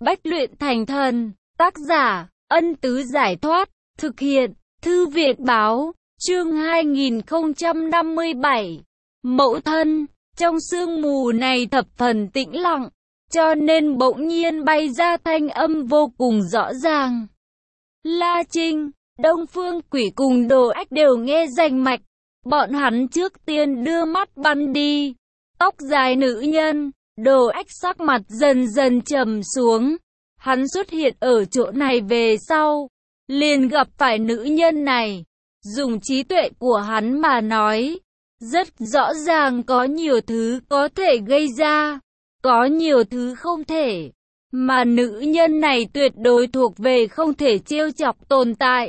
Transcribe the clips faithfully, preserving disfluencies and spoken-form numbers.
Bách luyện thành thần. Tác giả, Ân Tứ Giải Thoát. Thực hiện, Thư Việt Báo. Chương hai nghìn không trăm năm mươi bảy. Mẫu thân. Trong sương mù này thập phần tĩnh lặng, cho nên bỗng nhiên bay ra thanh âm vô cùng rõ ràng. La Trinh, Đông Phương Quỷ cùng Đồ Ách đều nghe rành mạch. Bọn hắn trước tiên đưa mắt bắn đi. Tóc dài nữ nhân. Đồ Ách sắc mặt dần dần trầm xuống. Hắn xuất hiện ở chỗ này về sau, liền gặp phải nữ nhân này. Dùng trí tuệ của hắn mà nói, rất rõ ràng có nhiều thứ có thể gây ra, có nhiều thứ không thể. Mà nữ nhân này tuyệt đối thuộc về không thể trêu chọc tồn tại.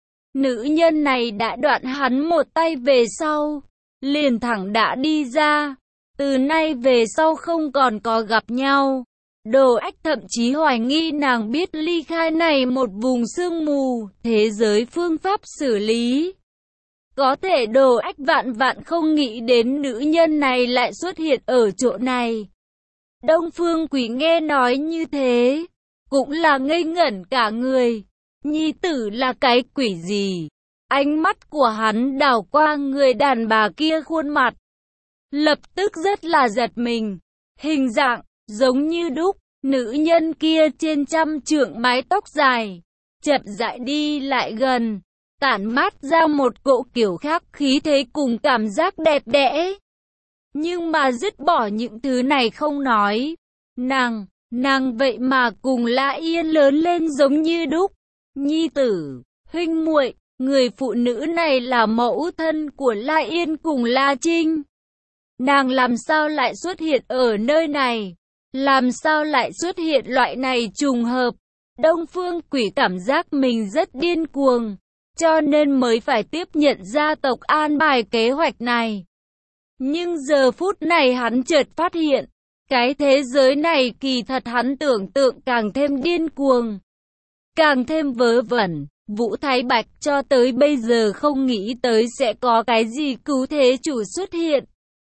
Nữ nhân này đã đoạn hắn một tay về sau, liền thẳng đã đi ra. Từ nay về sau không còn có gặp nhau. Đồ Ách thậm chí hoài nghi nàng biết ly khai này một vùng sương mù, thế giới phương pháp xử lý. Có thể Đồ Ách vạn vạn không nghĩ đến nữ nhân này lại xuất hiện ở chỗ này. Đông Phương Quỷ nghe nói như thế, cũng là ngây ngẩn cả người. Nhi tử là cái quỷ gì? Ánh mắt của hắn đảo qua người đàn bà kia khuôn mặt. Lập tức rất là giật mình. Hình dạng, giống như đúc, nữ nhân kia trên trăm trượng mái tóc dài. Chậm rãi đi lại gần, tản mát ra một cỗ kiểu khác khí thế cùng cảm giác đẹp đẽ. Nhưng mà dứt bỏ những thứ này không nói. Nàng, nàng vậy mà cùng La Yên lớn lên giống như đúc. Nhi tử, huynh muội, người phụ nữ này là mẫu thân của La Yên cùng La Trinh. Nàng làm sao lại xuất hiện ở nơi này? Làm sao lại xuất hiện loại này trùng hợp? Đông Phương Quỷ cảm giác mình rất điên cuồng, cho nên mới phải tiếp nhận gia tộc an bài kế hoạch này. Nhưng giờ phút này hắn chợt phát hiện, cái thế giới này kỳ thật hắn tưởng tượng càng thêm điên cuồng, càng thêm vớ vẩn. Vũ Thái Bạch cho tới bây giờ không nghĩ tới sẽ có cái gì cứu thế chủ xuất hiện.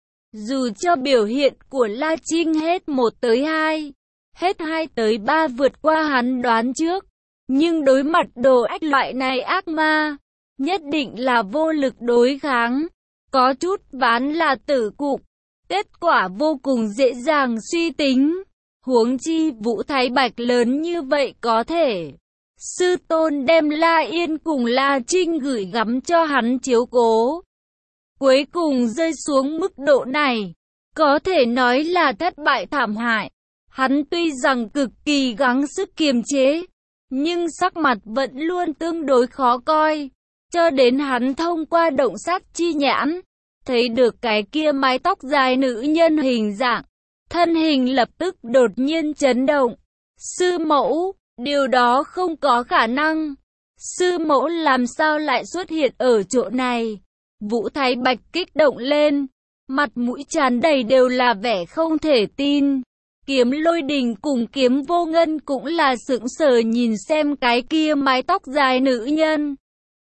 Dù cho biểu hiện của La Trinh hết một tới hai, hết hai tới ba vượt qua hắn đoán trước, nhưng đối mặt Đồ Ách loại này ác ma, nhất định là vô lực đối kháng, có chút ván là tử cục, kết quả vô cùng dễ dàng suy tính. Huống chi Vũ Thái Bạch lớn như vậy có thể. Sư tôn đem La Yên cùng La Trinh gửi gắm cho hắn chiếu cố. Cuối cùng rơi xuống mức độ này, có thể nói là thất bại thảm hại. Hắn tuy rằng cực kỳ gắng sức kiềm chế, nhưng sắc mặt vẫn luôn tương đối khó coi. Cho đến hắn thông qua động sát chi nhãn, thấy được cái kia mái tóc dài nữ nhân hình dạng, thân hình lập tức đột nhiên chấn động. Sư mẫu, điều đó không có khả năng. Sư mẫu làm sao lại xuất hiện ở chỗ này? Vũ Thái Bạch kích động lên, mặt mũi tràn đầy đều là vẻ không thể tin. Kiếm Lôi Đình cùng Kiếm Vô Ngân cũng là sững sờ nhìn xem cái kia mái tóc dài nữ nhân.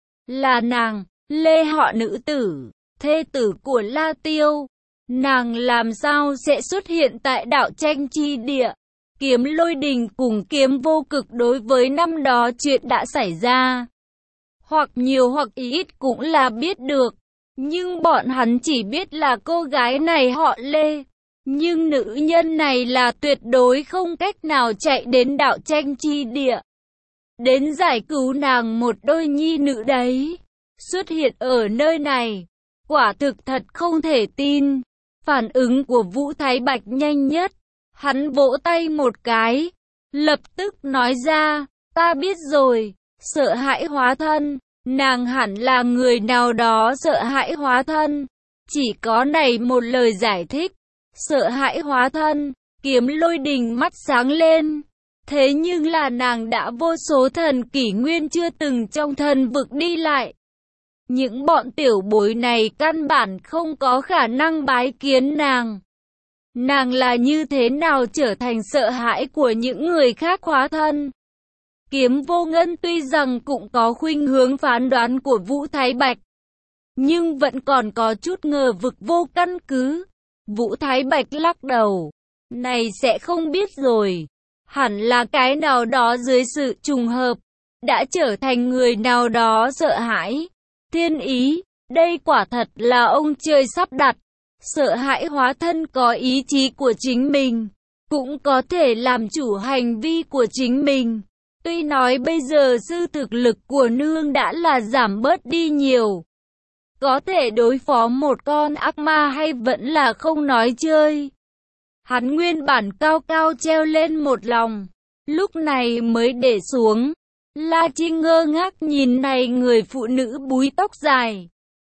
Là nàng, Lê họ nữ tử, thê tử của La Tiêu. Nàng làm sao sẽ xuất hiện tại đạo tranh chi địa? Kiếm Lôi Đình cùng Kiếm Vô Cực đối với năm đó chuyện đã xảy ra, hoặc nhiều hoặc ít cũng là biết được. Nhưng bọn hắn chỉ biết là cô gái này họ Lê. Nhưng nữ nhân này là tuyệt đối không cách nào chạy đến đạo tranh chi địa, đến giải cứu nàng một đôi nhi nữ đấy. Xuất hiện ở nơi này, quả thực thật không thể tin. Phản ứng của Vũ Thái Bạch nhanh nhất. Hắn vỗ tay một cái, lập tức nói ra, ta biết rồi, sợ hãi hóa thân. Nàng hẳn là người nào đó sợ hãi hóa thân. Chỉ có này một lời giải thích. Sợ hãi hóa thân. Kiếm Lôi Đình mắt sáng lên. Thế nhưng là nàng đã vô số thần kỷ nguyên chưa từng trong thần vực đi lại. Những bọn tiểu bối này căn bản không có khả năng bái kiến nàng. Nàng là như thế nào trở thành sợ hãi của những người khác hóa thân? Kiếm Vô Ngân tuy rằng cũng có khuynh hướng phán đoán của Vũ Thái Bạch, nhưng vẫn còn có chút ngờ vực vô căn cứ. Vũ Thái Bạch lắc đầu, này sẽ không biết rồi. hẳn là cái nào đó dưới sự trùng hợp, đã trở thành người nào đó sợ hãi. Thiên ý, đây quả thật là ông trời sắp đặt. Sợ hãi hóa thân có ý chí của chính mình, cũng có thể làm chủ hành vi của chính mình. Tuy nói bây giờ sư thực lực của nương đã là giảm bớt đi nhiều, có thể đối phó một con ác ma hay vẫn là không nói chơi. Hắn nguyên bản cao cao treo lên một lòng, lúc này mới để xuống. La Trinh ngơ ngác nhìn này người phụ nữ búi tóc dài.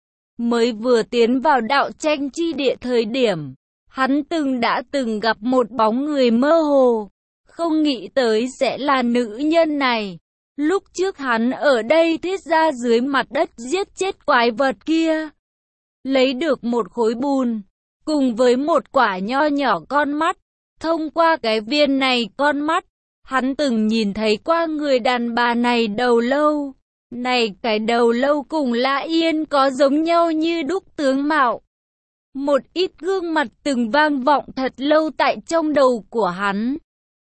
Mới vừa tiến vào đạo tranh chi địa thời điểm, hắn từng đã từng gặp một bóng người mơ hồ, không nghĩ tới sẽ là nữ nhân này. Lúc trước hắn ở đây thiết ra dưới mặt đất giết chết quái vật kia, lấy được một khối bùn, cùng với một quả nho nhỏ con mắt. Thông qua cái viên này con mắt, hắn từng nhìn thấy qua người đàn bà này đầu lâu. Này cái đầu lâu cùng Lã Yên có giống nhau như đúc tướng mạo. Một ít gương mặt từng vang vọng thật lâu tại trong đầu của hắn.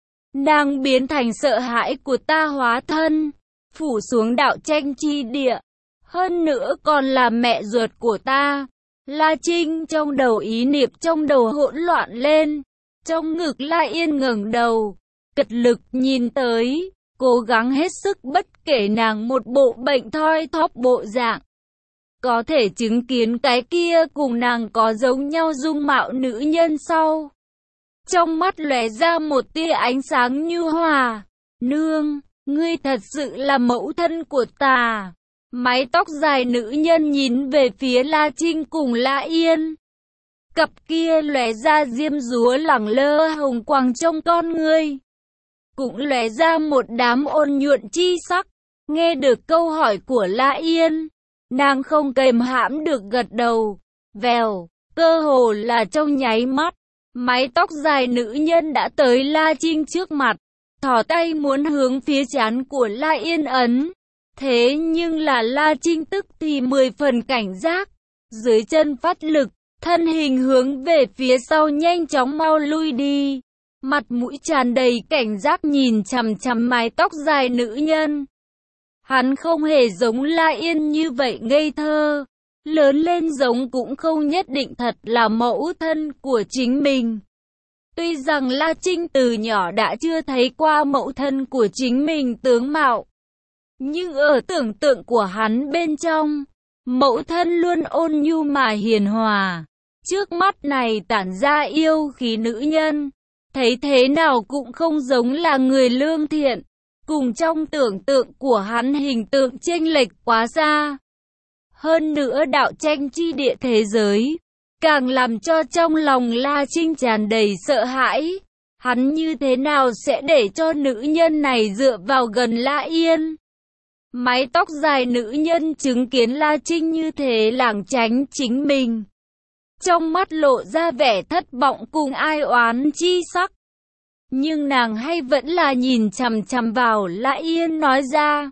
Nàng biến thành sợ hãi của ta hóa thân, phủ xuống đạo tranh chi địa. Hơn nữa còn là mẹ ruột của ta. La Trinh trong đầu ý niệm trong đầu hỗn loạn lên. Trong ngực La Yên ngẩng đầu, cật lực nhìn tới, cố gắng hết sức bất kể nàng một bộ bệnh thoi thóp bộ dạng. Có thể chứng kiến cái kia cùng nàng có giống nhau dung mạo nữ nhân sau. Trong mắt lóe ra một tia ánh sáng nhu hòa. Nương, ngươi thật sự là mẫu thân của ta. Mái tóc dài nữ nhân nhìn về phía La Trinh cùng La Yên. Cặp kia lóe ra diêm dúa lẳng lơ hồng quang trong con ngươi. Cũng lóe ra một đám ôn nhuận chi sắc. Nghe được câu hỏi của La Yên, nàng không kềm hãm được gật đầu. Vèo, cơ hồ là trong nháy mắt, mái tóc dài nữ nhân đã tới La Trinh trước mặt, thò tay muốn hướng phía trán của La Yên ấn. Thế nhưng là La Trinh tức thì mười phần cảnh giác, dưới chân phát lực, thân hình hướng về phía sau nhanh chóng mau lui đi. Mặt mũi tràn đầy cảnh giác nhìn chằm chằm mái tóc dài nữ nhân. Hắn không hề giống La Yên như vậy ngây thơ. Lớn lên giống cũng không nhất định thật là mẫu thân của chính mình. Tuy rằng La Trinh từ nhỏ đã chưa thấy qua mẫu thân của chính mình tướng mạo, nhưng ở tưởng tượng của hắn bên trong, mẫu thân luôn ôn nhu mà hiền hòa. Trước mắt này tản ra yêu khí nữ nhân, thấy thế nào cũng không giống là người lương thiện, cùng trong tưởng tượng của hắn hình tượng chênh lệch quá xa. Hơn nữa đạo tranh chi địa thế giới, càng làm cho trong lòng La Trinh tràn đầy sợ hãi. Hắn như thế nào sẽ để cho nữ nhân này dựa vào gần La Yên? Mái tóc dài nữ nhân chứng kiến La Trinh như thế lảng tránh chính mình, trong mắt lộ ra vẻ thất vọng cùng ai oán chi sắc. Nhưng nàng hay vẫn là nhìn chằm chằm vào La Yên nói ra.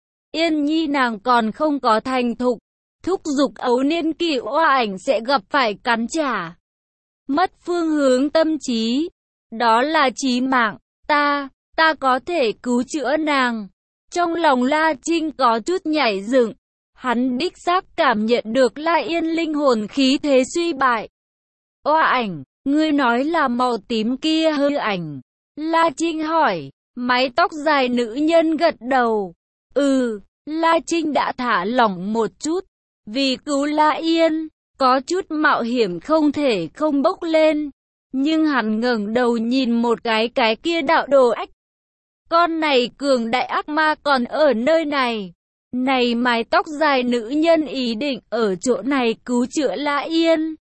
Yên nhi nàng còn không có thành thục, thúc giục ấu niên kỳ oa ảnh sẽ gặp phải cắn trả, mất phương hướng tâm trí, đó là chí mạng. Ta, ta có thể cứu chữa nàng. Trong lòng La Trinh có chút nhảy dựng, hắn đích xác cảm nhận được La Yên linh hồn khí thế suy bại. Oa ảnh, ngươi nói là màu tím kia hư ảnh? La Trinh hỏi. Mái tóc dài nữ nhân gật đầu. Ừ, La Trinh đã thả lỏng một chút. Vì cứu La Yên, có chút mạo hiểm không thể không bốc lên. Nhưng hắn ngẩng đầu nhìn một cái cái kia đạo đồ ách. Con này cường đại ác ma còn ở nơi này. Này mái tóc dài nữ nhân ý định ở chỗ này cứu chữa La Yên.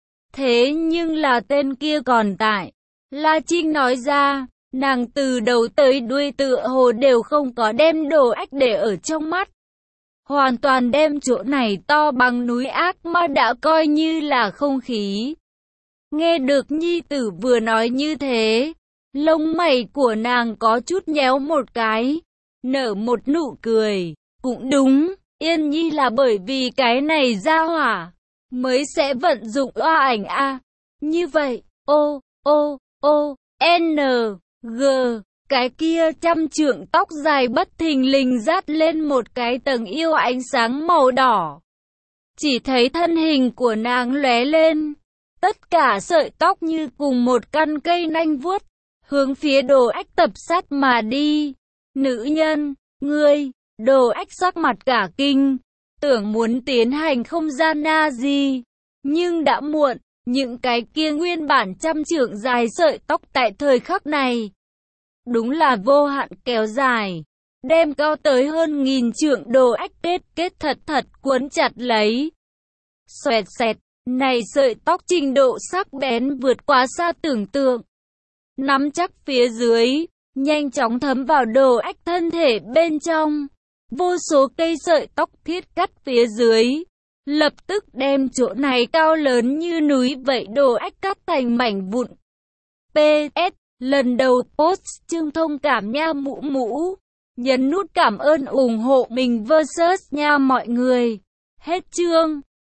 Thế nhưng là tên kia còn tại. La Trinh nói ra, nàng từ đầu tới đuôi tựa hồ đều không có đem đồ ách để ở trong mắt. Hoàn toàn đem chỗ này to bằng núi ác ma đã coi như là không khí. Nghe được nhi tử vừa nói như thế, lông mày của nàng có chút nhéo một cái, nở một nụ cười. Cũng đúng, Yên nhi là bởi vì cái này ra hỏa, mới sẽ vận dụng oa ảnh a. Như vậy, ô, ô, ô, n, g, Cái kia trăm trượng tóc dài bất thình lình dát lên một cái tầng yêu ánh sáng màu đỏ. Chỉ thấy thân hình của nàng lóe lên. Tất cả sợi tóc như cùng một căn cây nanh vuốt, hướng phía Đồ Ách tập sát mà đi. Nữ nhân, ngươi, Đồ Ách sắc mặt cả kinh, tưởng muốn tiến hành không gian na gì. Nhưng đã muộn, những cái kia nguyên bản trăm trượng dài sợi tóc tại thời khắc này. Đúng là vô hạn kéo dài, đem cao tới hơn nghìn trượng Đồ Ách kết kết thật thật cuốn chặt lấy. Xoẹt xẹt, này sợi tóc trình độ sắc bén vượt quá xa tưởng tượng. Nắm chắc phía dưới, nhanh chóng thấm vào Đồ Ách thân thể bên trong. Vô số cây sợi tóc thiết cắt phía dưới, lập tức đem chỗ này cao lớn như núi vậy Đồ Ách cắt thành mảnh vụn. pê ét. Lần đầu post chương thông cảm nha mũ mũ. Nhấn nút cảm ơn ủng hộ mình versus nha mọi người. Hết chương.